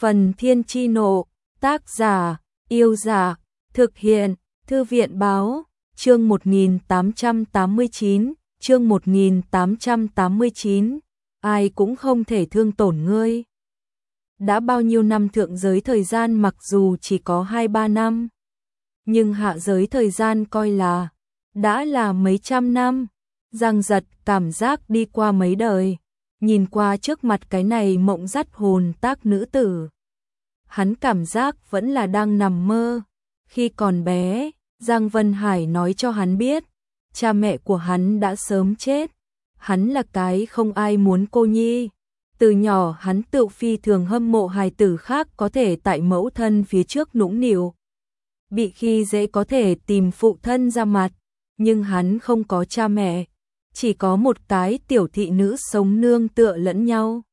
Phần Thiên Chi Nộ, tác giả, Yêu Giả, thực hiện, Thư viện Báo, chương 1889, chương 1889, ai cũng không thể thương tổn ngươi. Đã bao nhiêu năm thượng giới thời gian, mặc dù chỉ có 2-3 năm, nhưng hạ giới thời gian coi là đã là mấy trăm năm. Giang Giật cảm giác đi qua mấy đời, nhìn qua trước mặt cái này mộng dắt hồn tác nữ tử, hắn cảm giác vẫn là đang nằm mơ. Khi còn bé, Giang Vân Hải nói cho hắn biết, cha mẹ của hắn đã sớm chết, hắn là cái không ai muốn cô nhi. Từ nhỏ hắn tự phi thường hâm mộ hài tử khác có thể tại mẫu thân phía trước nũng nịu, bị khi dễ có thể tìm phụ thân ra mặt, nhưng hắn không có cha mẹ, chỉ có một cái tiểu thị nữ sống nương tựa lẫn nhau.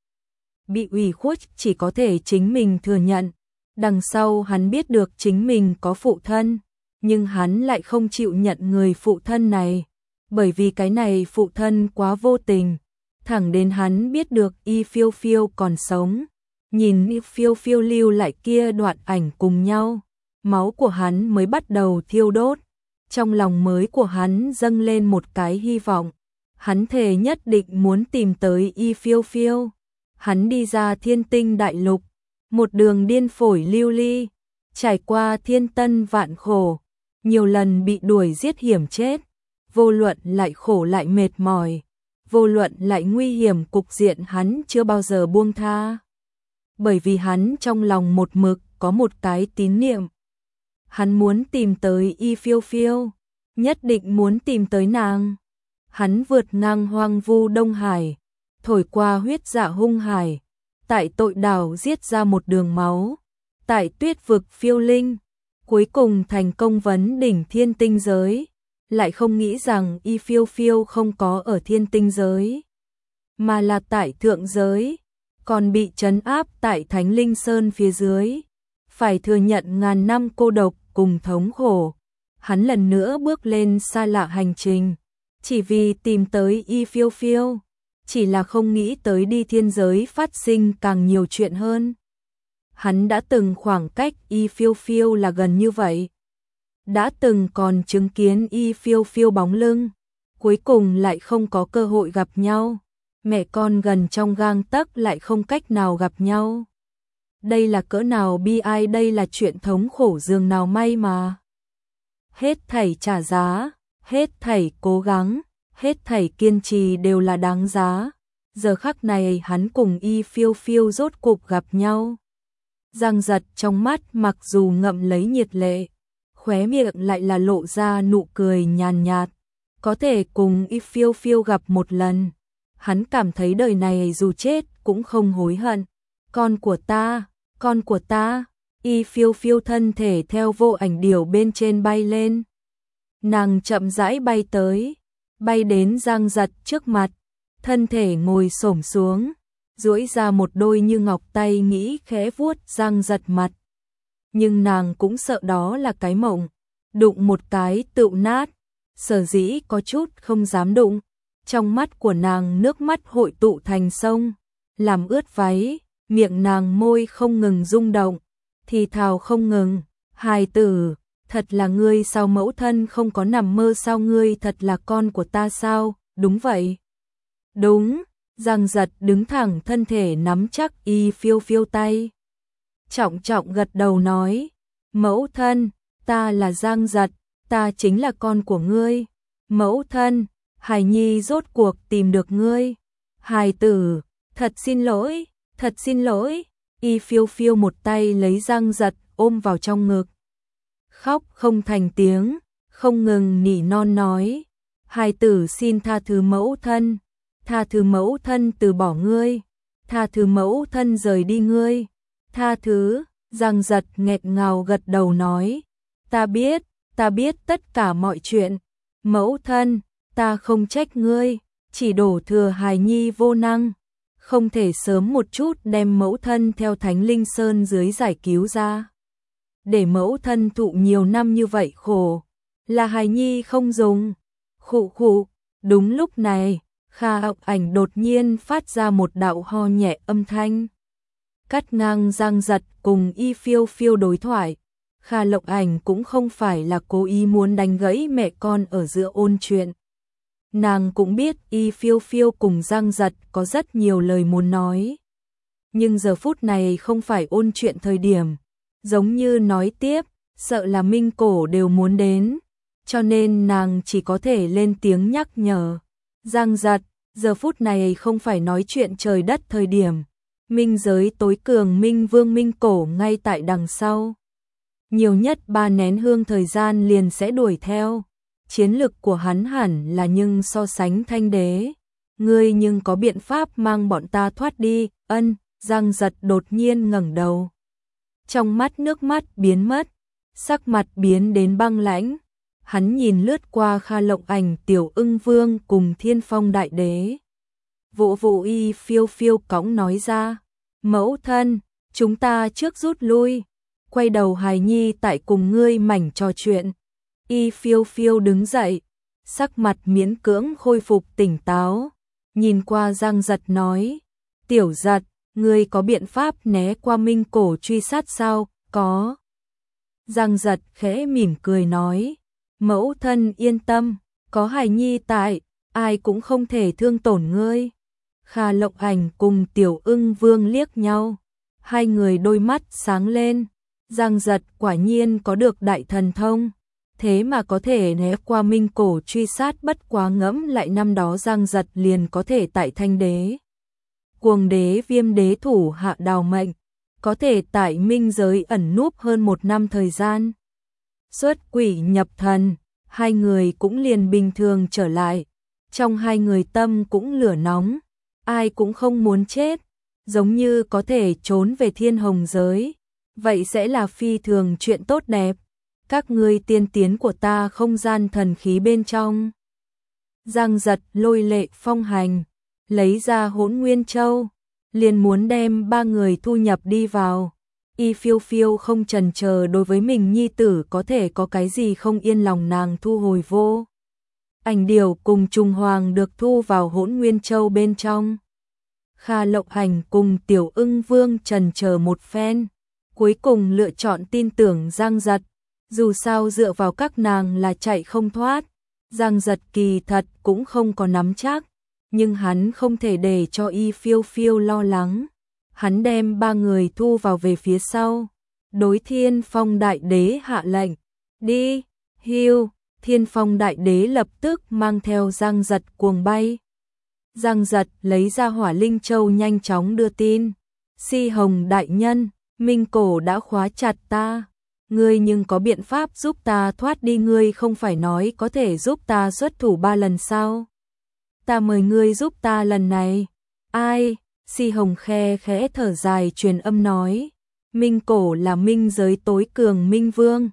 Bị ủy khuất chỉ có thể chính mình thừa nhận. Đằng sau hắn biết được chính mình có phụ thân, nhưng hắn lại không chịu nhận người phụ thân này, bởi vì cái này phụ thân quá vô tình. Thẳng đến hắn biết được Y Phiêu Phiêu còn sống, nhìn Y Phiêu Phiêu lưu lại kia đoạn ảnh cùng nhau, máu của hắn mới bắt đầu thiêu đốt. Trong lòng mới của hắn dâng lên một cái hy vọng, hắn thề nhất định muốn tìm tới Y Phiêu Phiêu. Hắn đi ra Thiên Tinh Đại Lục, một đường điên phổi lưu ly, trải qua thiên tân vạn khổ, nhiều lần bị đuổi giết hiểm chết, vô luận lại khổ lại mệt mỏi, vô luận lại nguy hiểm cục diện hắn chưa bao giờ buông tha. Bởi vì hắn trong lòng một mực có một cái tín niệm. Hắn muốn tìm tới Y Phiêu Phiêu, nhất định muốn tìm tới nàng. Hắn vượt ngang hoang vu Đông Hải, thổi qua huyết dạ hung hải, tại tội đảo giết ra một đường máu, tại tuyết vực phiêu linh, cuối cùng thành công vấn đỉnh thiên tinh giới, lại không nghĩ rằng Y Phiêu Phiêu không có ở thiên tinh giới, mà là tại thượng giới, còn bị trấn áp tại Thánh Linh Sơn phía dưới, phải thừa nhận ngàn năm cô độc cùng thống khổ. Hắn lần nữa bước lên xa lạ hành trình, chỉ vì tìm tới Y Phiêu Phiêu. Chỉ là không nghĩ tới đi thiên giới phát sinh càng nhiều chuyện hơn. Hắn đã từng khoảng cách Y Phiêu Phiêu là gần như vậy, đã từng còn chứng kiến Y Phiêu Phiêu bóng lưng, cuối cùng lại không có cơ hội gặp nhau. Mẹ con gần trong gang tấc lại không cách nào gặp nhau. Đây là cỡ nào bi ai, đây là chuyện thống khổ dường nào may mà. Hết thảy trả giá, hết thảy cố gắng, hết thảy kiên trì đều là đáng giá. Giờ khắc này hắn cùng Y Phiêu Phiêu rốt cục gặp nhau. Giang Giật trong mắt mặc dù ngậm lấy nhiệt lệ, khóe miệng lại là lộ ra nụ cười nhàn nhạt. Có thể cùng Y Phiêu Phiêu gặp một lần, hắn cảm thấy đời này dù chết cũng không hối hận. Con của ta, con của ta. Y Phiêu Phiêu thân thể theo vô ảnh điểu bên trên bay lên. Nàng chậm rãi bay tới, bay đến Giang Giật trước mặt, thân thể ngồi xổm xuống, duỗi ra một đôi như ngọc tay nghĩ khẽ vuốt Giang Giật mặt. Nhưng nàng cũng sợ đó là cái mộng, đụng một cái tựu nát, sở dĩ có chút không dám đụng. Trong mắt của nàng nước mắt hội tụ thành sông, làm ướt váy, miệng nàng môi không ngừng rung động, thì thào không ngừng, hài tử, thật là ngươi sao, mẫu thân không có nằm mơ sao, ngươi thật là con của ta sao? Đúng vậy. Đúng. Giang Giật đứng thẳng thân thể nắm chắc Y Phiêu Phiêu tay, trọng trọng gật đầu nói, mẫu thân, ta là Giang Giật, ta chính là con của ngươi. Mẫu thân, hài nhi rốt cuộc tìm được ngươi. Hài tử, thật xin lỗi, thật xin lỗi. Y Phiêu Phiêu một tay lấy Giang Giật ôm vào trong ngực, khóc không thành tiếng, không ngừng nỉ non nói, hài tử xin tha thứ mẫu thân, tha thứ mẫu thân từ bỏ ngươi, tha thứ mẫu thân rời đi ngươi, tha thứ. Giang Giật nghẹn ngào gật đầu nói, ta biết tất cả mọi chuyện, mẫu thân, ta không trách ngươi, chỉ đổ thừa hài nhi vô năng, không thể sớm một chút đem mẫu thân theo Thánh Linh Sơn dưới giải cứu ra. Để mẫu thân thụ nhiều năm như vậy khổ, là hài nhi không dùng. Khụ khụ. Đúng lúc này, Kha Học Ảnh đột nhiên phát ra một đạo ho nhẹ âm thanh. cắt ngang Giang Giật cùng Y Phiêu Phiêu đối thoại. Kha Lộng Ảnh cũng không phải là cố ý muốn đánh gãy mẹ con ở giữa ôn chuyện. Nàng cũng biết Y Phiêu Phiêu cùng Giang Giật có rất nhiều lời muốn nói. Nhưng giờ phút này không phải ôn chuyện thời điểm, giống như nói tiếp, sợ là Minh Cổ đều muốn đến, cho nên nàng chỉ có thể lên tiếng nhắc nhở. Giang Giật, giờ phút này không phải nói chuyện trời đất thời điểm, minh giới tối cường Minh Vương Minh Cổ ngay tại đằng sau. Nhiều nhất 3 nén hương thời gian liền sẽ đuổi theo. Chiến lực của hắn hẳn là nhưng so sánh Thanh Đế. Ngươi nhưng có biện pháp mang bọn ta thoát đi, ân, Giang Giật đột nhiên ngẩng đầu. Trong mắt nước mắt biến mất, sắc mặt biến đến băng lãnh. Hắn nhìn lướt qua Kha Lộng Ảnh, Tiểu Ưng Vương cùng Thiên Phong Đại Đế. Vỗ vỗ Y Phiêu Phiêu cõng nói ra, mẫu thân, chúng ta trước rút lui. Quay đầu hài nhi tại cùng ngươi mảnh trò chuyện. Y Phiêu Phiêu đứng dậy, sắc mặt miễn cưỡng khôi phục tỉnh táo, nhìn qua Giang Giật nói, Tiểu Giật, ngươi có biện pháp né qua Minh Cổ truy sát sao? Có. Giang Giật khẽ mỉm cười nói, mẫu thân yên tâm, có hài nhi tại, ai cũng không thể thương tổn ngươi. Kha Lộng Ảnh cùng Tiểu Ưng Vương liếc nhau, hai người đôi mắt sáng lên. Giang Giật quả nhiên có được đại thần thông, thế mà có thể né qua Minh Cổ truy sát, bất quá ngẫm lại năm đó Giang Giật liền có thể tại Thanh Đế, Cuồng Đế, Viêm Đế thủ hạ đào mệnh, có thể tại minh giới ẩn núp hơn 1 năm thời gian. Xuất quỷ nhập thần, hai người cũng liền bình thường trở lại, trong hai người tâm cũng lửa nóng, ai cũng không muốn chết, giống như có thể trốn về Thiên Hồng giới. Vậy sẽ là phi thường chuyện tốt đẹp. Các ngươi tiên tiến của ta không gian thần khí bên trong. Giang Giật lôi Lệ Phong hành, lấy ra Hỗn Nguyên Châu, liền muốn đem 3 người thu nhập đi vào. Y Phiêu Phiêu không chần chờ, đối với mình nhi tử có thể có cái gì không yên lòng, nàng thu hồi vô. Ảnh Điểu cùng Trùng Hoàng được thu vào Hỗn Nguyên Châu bên trong. Kha Lộng Ảnh cùng Tiểu Ưng Vương chần chờ một phen, cuối cùng lựa chọn tin tưởng Giang Giật, dù sao dựa vào các nàng là chạy không thoát. Giang Giật kỳ thật cũng không có nắm chắc, nhưng hắn không thể để cho Y Phiêu Phiêu lo lắng. Hắn đem 3 người thu vào về phía sau, đối Thiên Phong Đại Đế hạ lệnh, đi, hiu. Thiên Phong Đại Đế lập tức mang theo Giang Giật cuồng bay. Giang Giật lấy ra Hỏa Linh Châu nhanh chóng đưa tin, Si Hồng đại nhân, Minh Cổ đã khóa chặt ta, ngươi nhưng có biện pháp giúp ta thoát đi, ngươi không phải nói có thể giúp ta xuất thủ 3 lần sao? Ta mời ngươi giúp ta lần này. Ai? Si Hồng khe khẽ thở dài truyền âm nói, Minh Cổ là minh giới tối cường Minh Vương,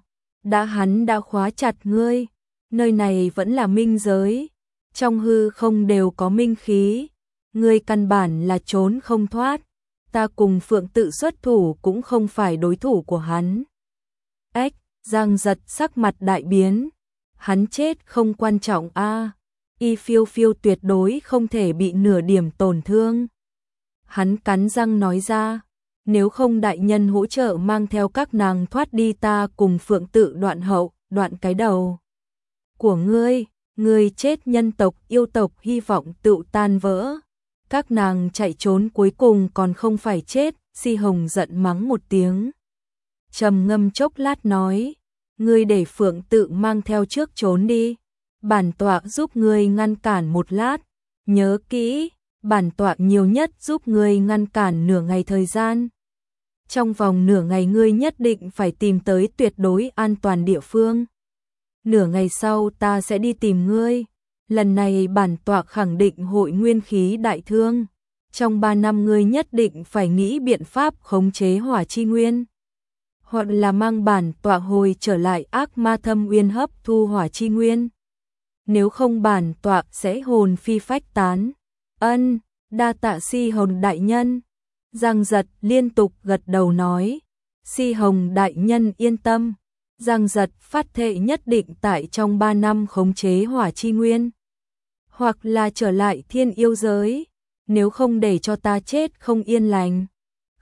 hắn đã khóa chặt ngươi, nơi này vẫn là minh giới, trong hư không đều có minh khí, ngươi căn bản là trốn không thoát. Ta cùng Phượng Tự xuất thủ cũng không phải đối thủ của hắn. Ếch, Giang Giật sắc mặt đại biến. Hắn chết không quan trọng a, Y Phiêu Phiêu tuyệt đối không thể bị nửa điểm tổn thương. Hắn cắn răng nói ra, nếu không đại nhân hỗ trợ mang theo các nàng thoát đi, ta cùng Phượng Tự đoạn hậu, đoạn cái đầu của ngươi chết, nhân tộc yêu tộc hy vọng tự tan vỡ. Các nàng chạy trốn cuối cùng còn không phải chết. Si Hồng giận mắng một tiếng, trầm ngâm chốc lát nói, ngươi để Phượng Tự mang theo trước trốn đi, bản tọa giúp ngươi ngăn cản một lát, nhớ kỹ, bản tọa nhiều nhất giúp ngươi ngăn cản nửa ngày thời gian. Trong vòng nửa ngày ngươi nhất định phải tìm tới tuyệt đối an toàn địa phương. Nửa ngày sau ta sẽ đi tìm ngươi. Lần này bản tọa khẳng định hội nguyên khí đại thương. Trong 3 năm ngươi nhất định phải nghĩ biện pháp khống chế hỏa chi nguyên, hoặc là mang bản tọa hồi trở lại ác ma thâm uyên hấp thu hỏa chi nguyên. Nếu không bản tọa sẽ hồn phi phách tán. Ân, đa tạ Si Hồng đại nhân. Giang Giật liên tục gật đầu nói, Si Hồng đại nhân yên tâm. Giang Giật phát thệ nhất định tại trong 3 năm khống chế hỏa chi nguyên, hoặc là trở lại thiên yêu giới, nếu không để cho ta chết không yên lành.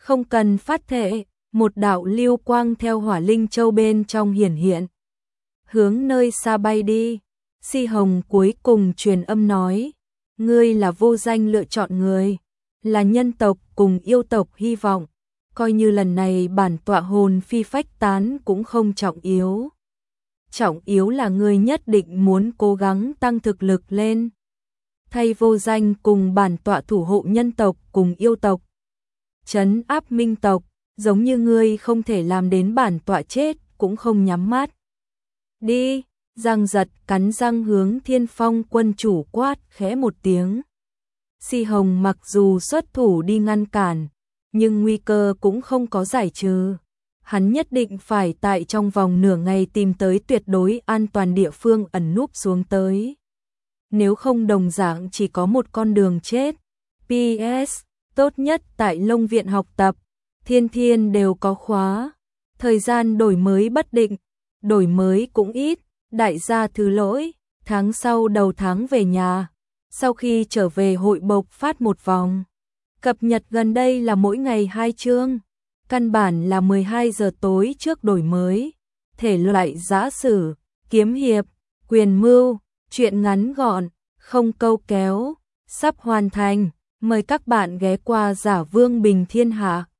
Không cần phát thệ, một đạo lưu quang theo hỏa linh châu bên trong hiển hiện. Hướng nơi xa bay đi, Si Hồng cuối cùng truyền âm nói, ngươi là vô danh lựa chọn người, là nhân tộc cùng yêu tộc hy vọng, coi như lần này bản tọa hồn phi phách tán cũng không trọng yếu. Trọng yếu là ngươi nhất định muốn cố gắng tăng thực lực lên. Thay vô danh cùng bản tọa thủ hộ nhân tộc cùng yêu tộc, trấn áp minh tộc, giống như ngươi không thể làm đến bản tọa chết cũng không nhắm mắt. Đi, Giang Giật cắn răng hướng Thiên Phong quân chủ quát khẽ một tiếng. Si Hồng mặc dù xuất thủ đi ngăn cản, nhưng nguy cơ cũng không có giải trừ. Hắn nhất định phải tại trong vòng nửa ngày tìm tới tuyệt đối an toàn địa phương ẩn núp xuống tới. Nếu không đồng dạng chỉ có một con đường chết. PS, tốt nhất tại Long viện học tập, thiên thiên đều có khóa. Thời gian đổi mới bất định, đổi mới cũng ít, đại gia thứ lỗi, tháng sau đầu tháng về nhà. Sau khi trở về hội bộc phát một vòng. Cập nhật gần đây là mỗi ngày 2 chương. Căn bản là 12 giờ tối trước đổi mới. Thể loại giã sử, kiếm hiệp, quyền mưu, truyện ngắn gọn, không câu kéo, sắp hoàn thành. Mời các bạn ghé qua Giả Vương Bình Thiên Hạ.